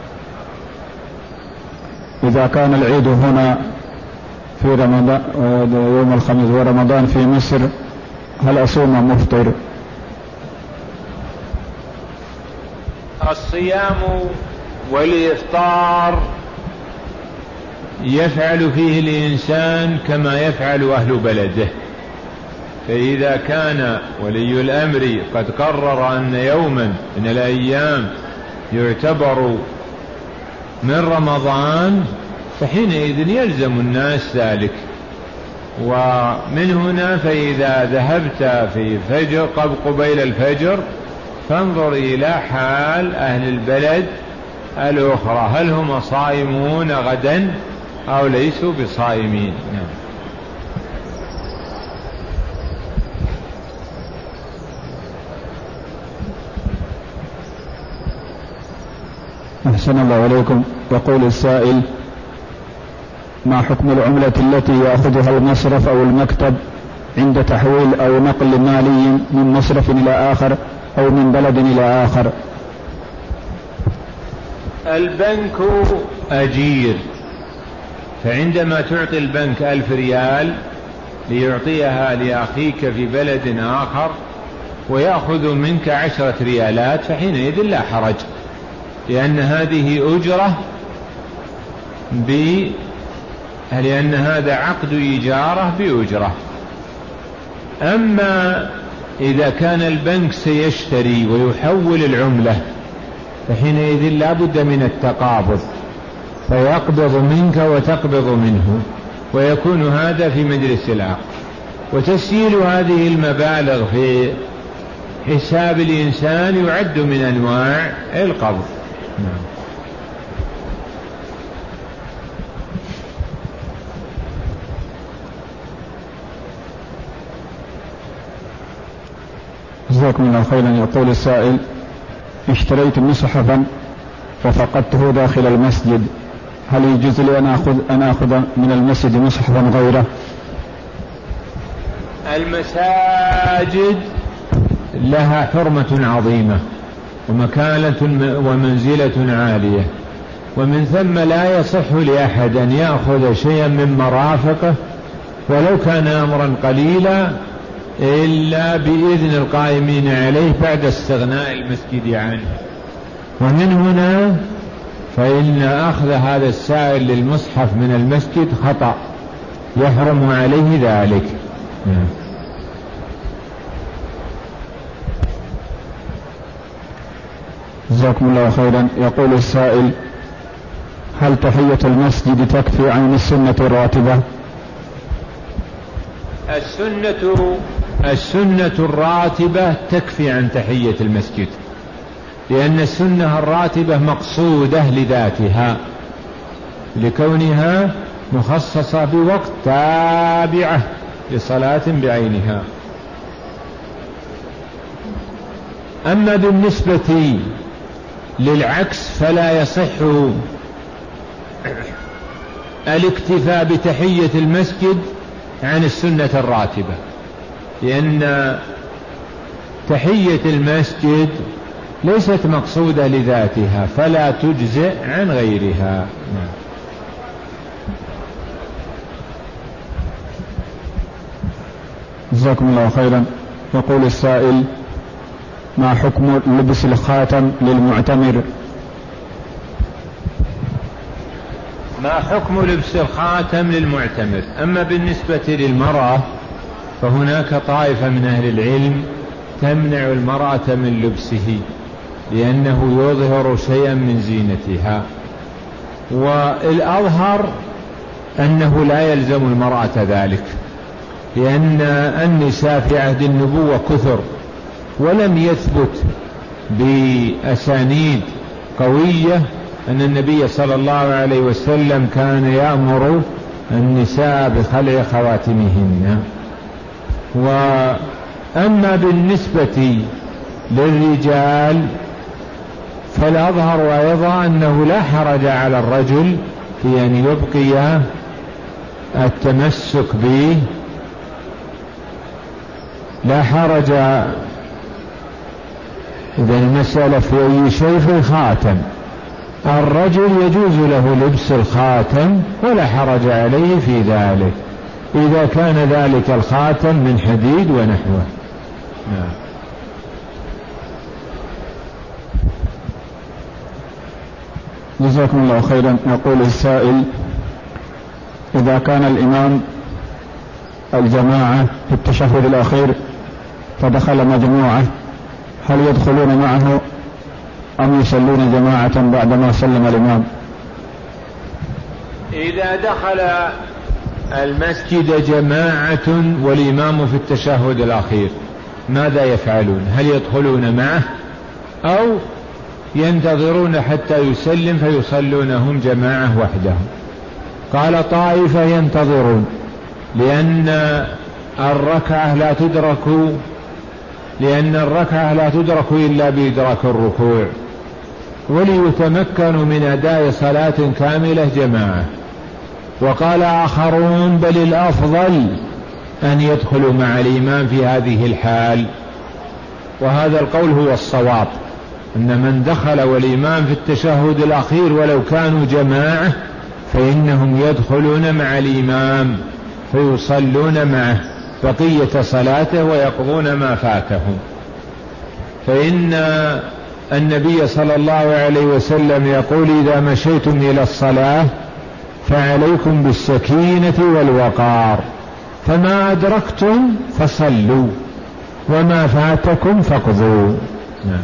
إذا كان العيد هنا في رمضان يوم الخميس ورمضان في مصر هل أصوم مفطر؟ الصيام والإفطار يفعل فيه الإنسان كما يفعل أهل بلده، فإذا كان ولي الأمر قد قرر أن يوما من الأيام يعتبر من رمضان فحينئذ يلزم الناس ذلك. ومن هنا فإذا ذهبت في فجر قبل قبيل الفجر فانظر إلى حال أهل البلد الأخرى، هل هم صائمون غدا أو ليسوا بصائمين. نعم. أحسن الله عليكم. يقول السائل: ما حكم العملة التي يأخذها المصرف أو المكتب عند تحويل أو نقل مالي من مصرف إلى آخر أو من بلد إلى آخر؟ البنك أجير، فعندما تعطي البنك ألف ريال ليعطيها لأخيك في بلد آخر ويأخذ منك عشرة ريالات فحينئذ لا حرج، لأن هذه أجرة ب... لأن هذا عقد إجارة بأجرة. أما إذا كان البنك سيشتري ويحول العملة فحينئذ لا بد من التقابض، فيقبض منك وتقبض منه، ويكون هذا في مجلس العقد. وتسجيل هذه المبالغ في حساب الإنسان يعد من أنواع القبض. نعم. جزاكم الله خيرا. يقول السائل: اشتريت مصحفا وفقدته داخل المسجد، هل يجوز لي أن أخذ, أن أخذ من المسجد مصحفا غيره؟ المساجد لها حرمة عظيمة ومكانة ومنزلة عالية، ومن ثم لا يصح لأحد أن يأخذ شيئا من مرافقه ولو كان أمرا قليلا إلا بإذن القائمين عليه بعد استغناء المسجد عنه. ومن هنا فإن أخذ هذا السائل للمصحف من المسجد خطأ يحرم عليه ذلك. جزاكم الله خيرا. يقول السائل: هل تحية المسجد تكفي عن السنة الراتبة؟ السنة السنة الراتبة تكفي عن تحية المسجد، لأن السنة الراتبة مقصودة لذاتها لكونها مخصصة بوقت تابعة لصلاة بعينها. أما بالنسبة للعكس فلا يصح الاكتفاء بتحية المسجد عن السنة الراتبة، لأن تحية المسجد ليست مقصودة لذاتها فلا تجزئ عن غيرها. جزاكم الله خيرا. يقول السائل: ما حكم لبس الخاتم للمعتمر؟ ما حكم لبس الخاتم للمعتمر؟ أما بالنسبة للمرأة فهناك طائفة من أهل العلم تمنع المرأة من لبسه لأنه يظهر شيئا من زينتها، والأظهر أنه لا يلزم المرأة ذلك، لأن النساء في عهد النبوة كثر، ولم يثبت بأسانيد قوية أن النبي صلى الله عليه وسلم كان يأمر النساء بخلع خواتمهن. وأما بالنسبة للرجال فالأظهر أيضا أنه لا حرج على الرجل في أن يبقي التمسك به، لا حرج. إذا المسألة في أي شيء في الخاتم، الرجل يجوز له لبس الخاتم ولا حرج عليه في ذلك إذا كان ذلك الخاتم من حديد ونحوه. نعم. جزاكم الله خيرا. يقول السائل: إذا كان الإمام الجماعة في التشهد الأخير فدخل مجموعة، هل يدخلون معه أم يصلون جماعة بعدما سلم الإمام؟ إذا دخل المسجد جماعة والإمام في التشهد الأخير ماذا يفعلون؟ هل يدخلون معه أو ينتظرون حتى يسلم فيصلون هم جماعة وحدهم؟ قال طائفة ينتظرون، لأن الركعة لا تدرك لأن الركعة لا تدرك إلا بإدراك الركوع، وليتمكنوا من أداء صلاة كاملة جماعة. وقال آخرون بل الأفضل أن يدخلوا مع الإمام في هذه الحال، وهذا القول هو الصواب، أن من دخل والإمام في التشهد الأخير ولو كانوا جماعة فإنهم يدخلون مع الإمام فيصلون معه بقية صلاته ويقضون ما فاتهم. فإن النبي صلى الله عليه وسلم يقول: إذا مشيتم إلى الصلاة فعليكم بالسكينة والوقار، فما أدركتم فصلوا وما فاتكم فاقضوا. نعم.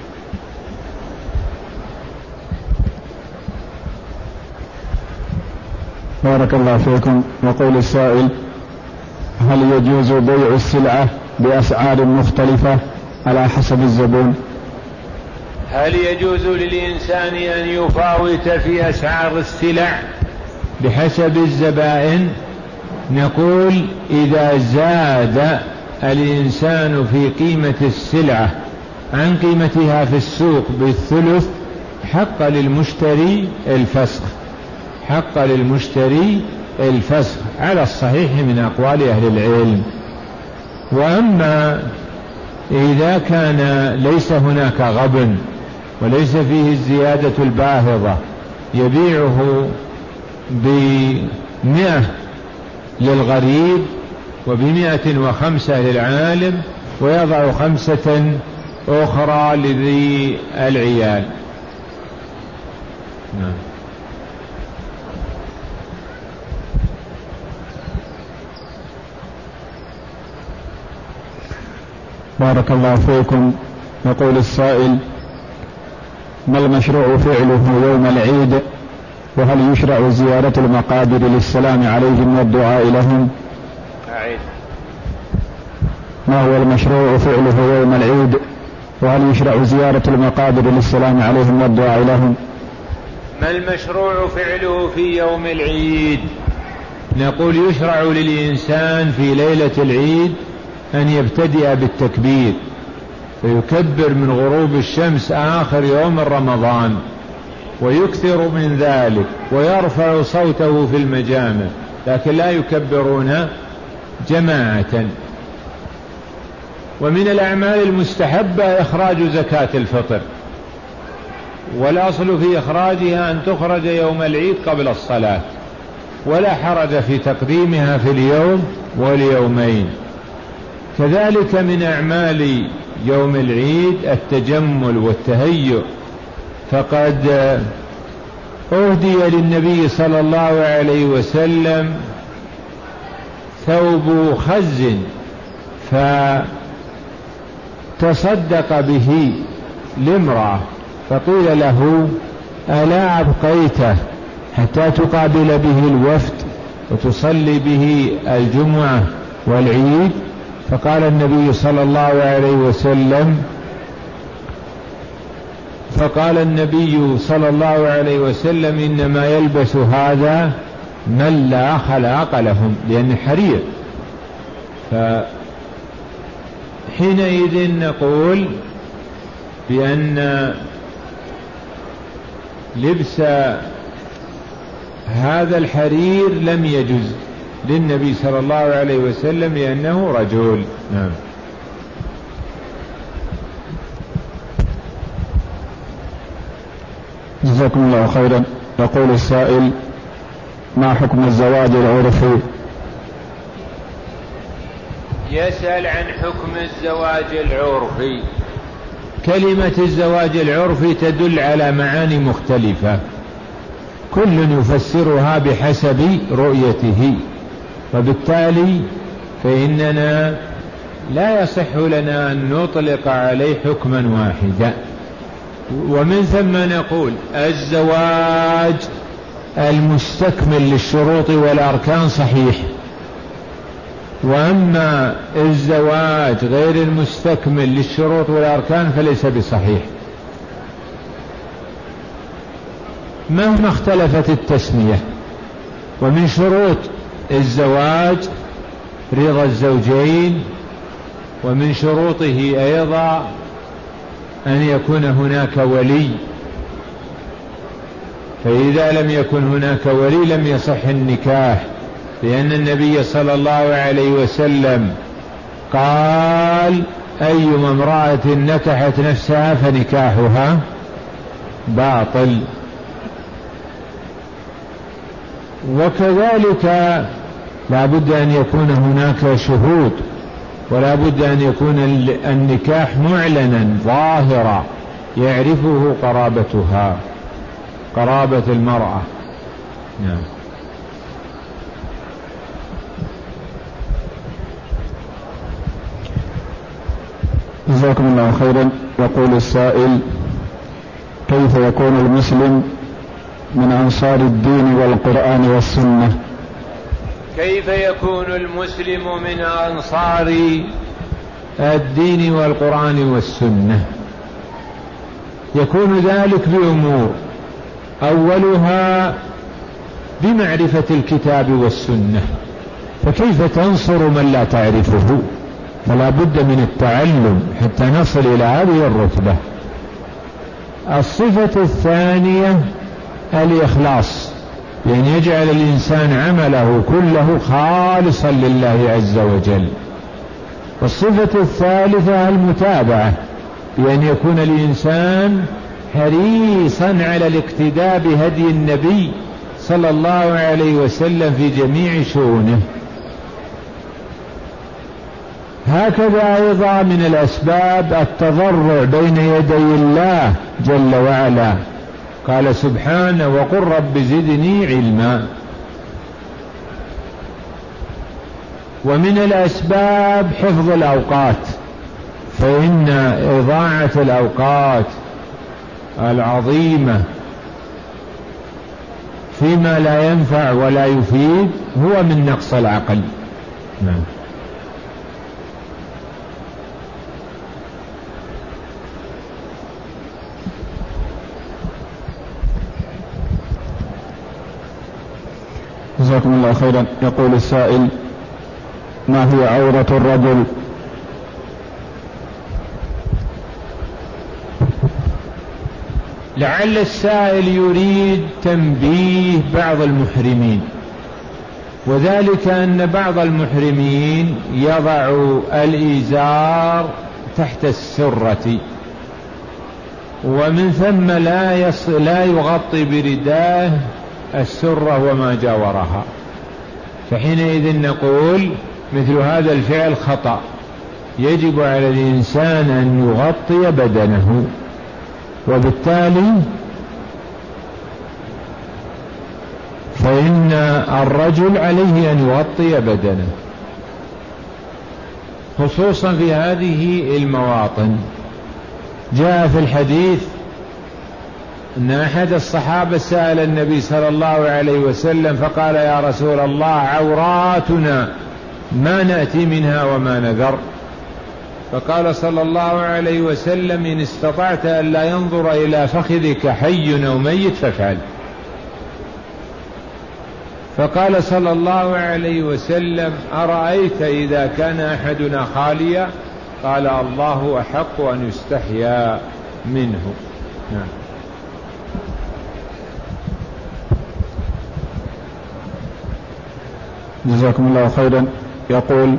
بارك الله فيكم. يقول السائل: هل يجوز بيع السلعة بأسعار مختلفة على حسب الزبون؟ هل يجوز للإنسان أن يفاوت في أسعار السلع بحسب الزبائن؟ نقول: إذا زاد الإنسان في قيمة السلعة عن قيمتها في السوق بالثلث حق للمشتري الفسخ، حق للمشتري الفسخ على الصحيح من أقوال أهل العلم. وأما إذا كان ليس هناك غبن وليس فيه الزيادة الباهظة يبيعه بمئة للغريب وبمئة وخمسة للعالم ويضع خمسة أخرى لذي العيال. نعم. بارك الله فيكم. يقول السائل: ما المشروع فعله يوم العيد وهل يشرع زيارة المقابر للسلام عليهم والدعاء لهم؟ أعيد. ما هو المشروع فعله يوم العيد؟ وهل يشرع زيارة المقابر للسلام عليهم والدعاء لهم؟ ما المشروع فعله في يوم العيد؟ نقول يشرع للإنسان في ليلة العيد أن يبتدئ بالتكبير، فيكبر من غروب الشمس آخر يوم رمضان، ويكثر من ذلك، ويرفع صوته في المجامع، لكن لا يكبرون جماعة. ومن الأعمال المستحبة إخراج زكاة الفطر، والأصل في إخراجها أن تخرج يوم العيد قبل الصلاة، ولا حرج في تقديمها في اليوم واليومين. كذلك من أعمال يوم العيد التجمل والتهيؤ، فقد أهدي للنبي صلى الله عليه وسلم ثوب خز فتصدق به لامرأة، فقيل له ألا أبقيته حتى تقابل به الوفد وتصلي به الجمعة والعيد؟ فقال النبي صلى الله عليه وسلم فقال النبي صلى الله عليه وسلم إنما يلبس هذا من لا خلاق لهم، لأن حرير. فحينئذ نقول بأن لبس هذا الحرير لم يجز للنبي صلى الله عليه وسلم لأنه رجل. نعم. جزاكم الله خيرا. يقول السائل: ما حكم الزواج العرفي؟ يسأل عن حكم الزواج العرفي. كلمة الزواج العرفي تدل على معاني مختلفة، كل يفسرها بحسب رؤيته، وبالتالي فإننا لا يصح لنا أن نطلق عليه حكما واحدا. ومن ثم نقول الزواج المستكمل للشروط والأركان صحيح، وأما الزواج غير المستكمل للشروط والأركان فليس بصحيح، مهما اختلفت التسمية. ومن شروط الزواج رضا الزوجين، ومن شروطه أيضا أن يكون هناك ولي، فإذا لم يكن هناك ولي لم يصح النكاح، لأن النبي صلى الله عليه وسلم قال: أيما امرأة نكحت نفسها فنكاحها باطل. وكذلك لا بد أن يكون هناك شهود، ولا بد أن يكون النكاح معلنا ظاهرا يعرفه قرابتها، قرابة المرأة. نعم. جزاكم الله خيرا. يقول السائل: كيف يكون المسلم من أنصار الدين والقرآن والسنة؟ كيف يكون المسلم من أنصار الدين والقرآن والسنة؟ يكون ذلك بأمور، أولها بمعرفة الكتاب والسنة، فكيف تنصر من لا تعرفه؟ فلا بد من التعلم حتى نصل إلى هذه الرتبة. الصفة الثانية الإخلاص، بأن يجعل الإنسان عمله كله خالصا لله عز وجل. والصفة الثالثة المتابعة، بأن يكون الإنسان حريصا على الاقتداء بهدي النبي صلى الله عليه وسلم في جميع شؤونه. هكذا أيضا من الأسباب التضرع بين يدي الله جل وعلا، قال سبحانه: وقل رب زدني علما. ومن الأسباب حفظ الأوقات، فإن إضاعة الأوقات العظيمة فيما لا ينفع ولا يفيد هو من نقص العقل. نعم. جزاكم الله خيرا. يقول السائل: ما هي عورة الرجل؟ لعل السائل يريد تنبيه بعض المحرمين، وذلك أن بعض المحرمين يضع الإزار تحت السرة، ومن ثم لا, يص... لا يغطي برداه السرة وما جاورها، فحينئذ نقول مثل هذا الفعل خطأ، يجب على الإنسان أن يغطي بدنه، وبالتالي فإن الرجل عليه أن يغطي بدنه، خصوصا في هذه المواطن. جاء في الحديث أن أحد الصحابة سأل النبي صلى الله عليه وسلم فقال: يا رسول الله، عوراتنا ما نأتي منها وما نذر. فقال صلى الله عليه وسلم: إن استطعت أن لا ينظر إلى فخذك حي أو ميت فافعل. فقال صلى الله عليه وسلم: أرأيت إذا كان أحدنا خاليا؟ قال: الله أحق أن يستحيا منه. نعم. جزاكم الله خيرا. يقول: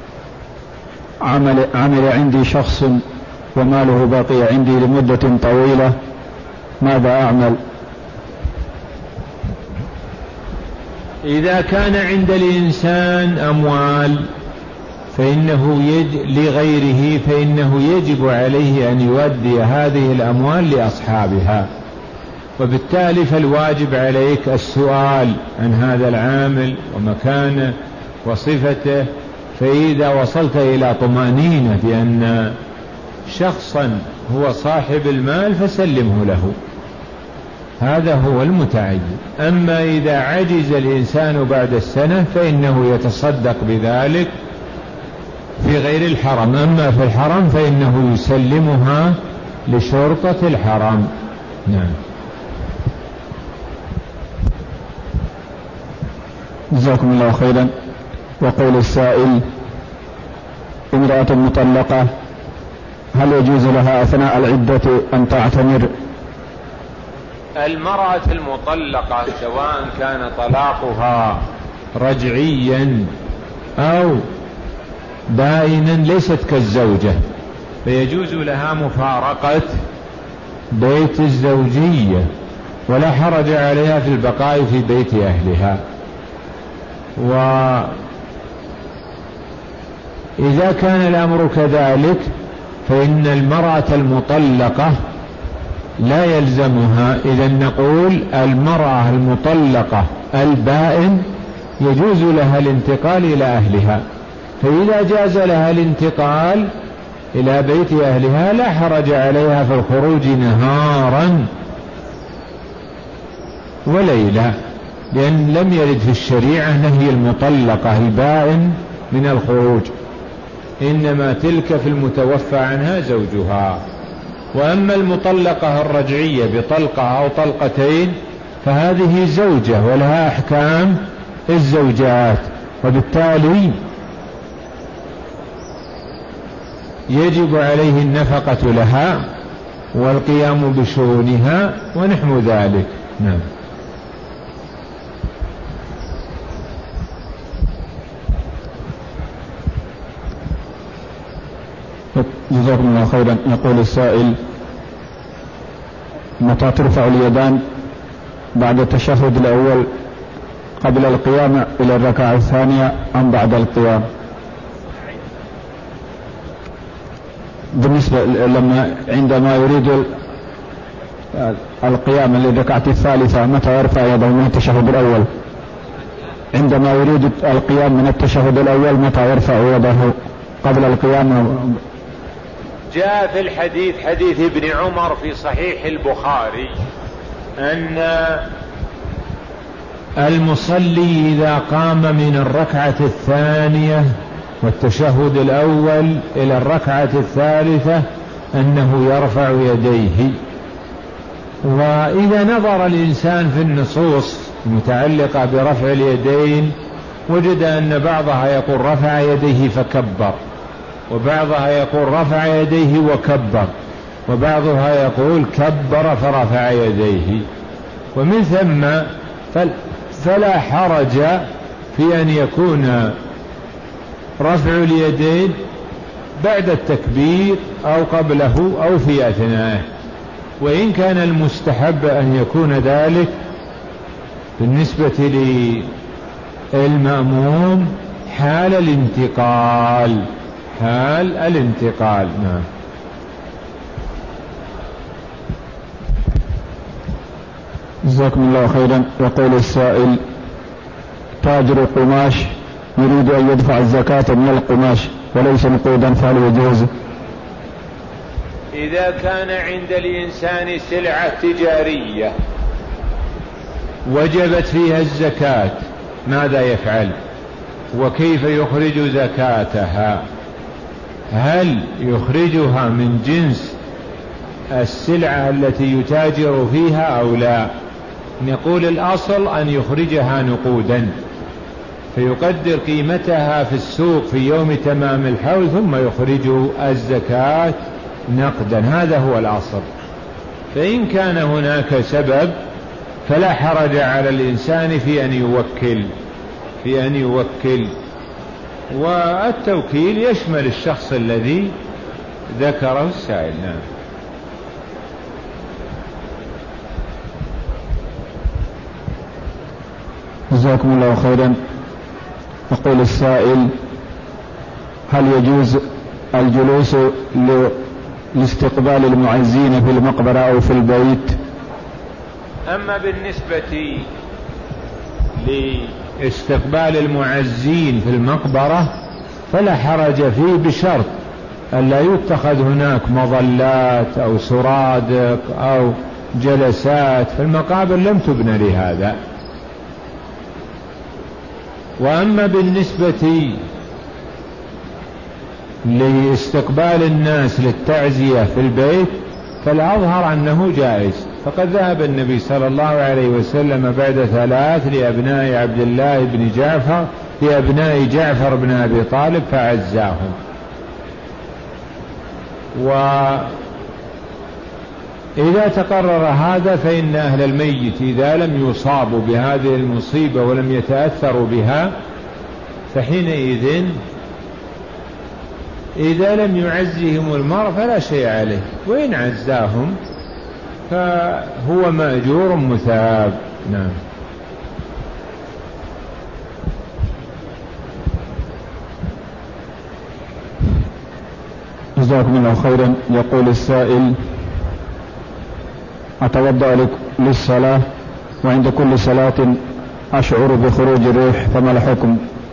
عمل, عمل عندي شخص وماله باقي عندي لمدة طويلة، ماذا أعمل؟ إذا كان عند الإنسان أموال فإنه يج... لغيره فإنه يجب عليه أن يؤدي هذه الأموال لأصحابها، وبالتالي فالواجب عليك السؤال عن هذا العامل ومكانه وصفته، فإذا وصلت إلى طمأنينة بأن شخصا هو صاحب المال فسلمه له، هذا هو المتعين. أما إذا عجز الإنسان بعد السنة فإنه يتصدق بذلك في غير الحرم، أما في الحرم فإنه يسلمها لشرطة الحرم. نعم. جزاكم الله خيرا. وقول السائل: امرأة مطلقة هل يجوز لها أثناء العدة أن تعتمر؟ المرأة المطلقة سواء كان طلاقها رجعيا أو بائنا ليست كالزوجة، فيجوز لها مفارقة بيت الزوجية ولا حرج عليها في البقاء في بيت أهلها. وإذا كان الأمر كذلك فإن المرأة المطلقة لا يلزمها، إذا نقول المرأة المطلقة البائن يجوز لها الانتقال إلى أهلها، فإذا جاز لها الانتقال إلى بيت أهلها لا حرج عليها في الخروج نهارا وليلا، لأن لم يرد في الشريعة نهي المطلقة البائن من الخروج، إنما تلك في المتوفى عنها زوجها. وأما المطلقة الرجعية بطلقة أو طلقتين فهذه زوجة ولها أحكام الزوجات، وبالتالي يجب عليه النفقة لها والقيام بشؤونها ونحو ذلك. نعم. جزاكم الله خيرا. يقول السائل: متى ترفع اليدان بعد التشهد الأول، قبل القيام إلى الركعة الثانية أم بعد القيام؟ بالنسبة لما عندما يريد القيام للركعة الثالثة متى يرفع يده من التشهد الأول؟ عندما يريد القيام من التشهد الأول متى يرفع يده قبل القيام؟ جاء في الحديث حديث ابن عمر في صحيح البخاري أن المصلي إذا قام من الركعة الثانية والتشهد الأول إلى الركعة الثالثة أنه يرفع يديه. وإذا نظر الإنسان في النصوص المتعلقة برفع اليدين وجد أن بعضها يقول رفع يديه فكبر، وبعضها يقول رفع يديه وكبر، وبعضها يقول كبر فرفع يديه. ومن ثم فلا حرج في أن يكون رفع اليدين بعد التكبير أو قبله أو في أثنائه، وإن كان المستحب أن يكون ذلك بالنسبة للمأموم حال الانتقال، حال الانتقال. نعم. جزاكم الله خيرا. يقول السائل: تاجر قماش يريد أن يدفع الزكاة من القماش وليس نقودا، فهل يجوز؟ إذا كان عند الإنسان سلعة تجارية وجبت فيها الزكاة ماذا يفعل وكيف يخرج زكاتها؟ هل يخرجها من جنس السلعة التي يتاجر فيها أو لا؟ نقول الأصل أن يخرجها نقودا، فيقدر قيمتها في السوق في يوم تمام الحول ثم يخرج الزكاة نقدا، هذا هو الأصل. فإن كان هناك سبب فلا حرج على الإنسان في أن يوكل في أن يوكل والتوكيل يشمل الشخص الذي ذكره السائل. نعم. جزاكم الله خيرا. يقول السائل: هل يجوز الجلوس لاستقبال المعزين في المقبرة أو في البيت؟ أما بالنسبة لاستقبال المعزين في المقبرة فلا حرج فيه، بشرط أن لا يتخذ هناك مظلات أو سرادق أو جلسات، فالمقابر لم تبنى لهذا. وأما بالنسبة لاستقبال الناس للتعزية في البيت فالأظهر أنه جائز، فقد ذهب النبي صلى الله عليه وسلم بعد ثلاث لأبناء عبد الله بن جعفر لأبناء جعفر بن أبي طالب فعزاهم. وإذا تقرر هذا فإن أهل الميت إذا لم يصابوا بهذه المصيبة ولم يتأثروا بها فحينئذ إذا لم يعزهم المرء فلا شيء عليه، وإن عزاهم فهو مأجور مثاب. نعم. جزاكم الله خيرا. يقول السائل: أتوضأ للصلاة وعند كل صلاة أشعر بخروج الريح، فما الحكم؟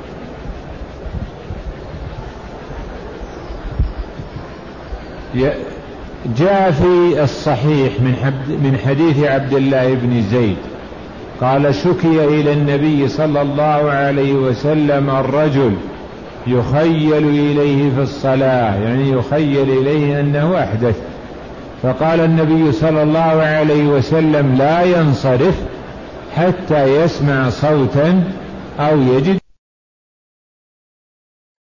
جاء في الصحيح من حديث عبد الله بن زيد قال: شكي إلى النبي صلى الله عليه وسلم الرجل يخيل إليه في الصلاة، يعني يخيل إليه أنه أحدث، فقال النبي صلى الله عليه وسلم: لا ينصرف حتى يسمع صوتا أو يجد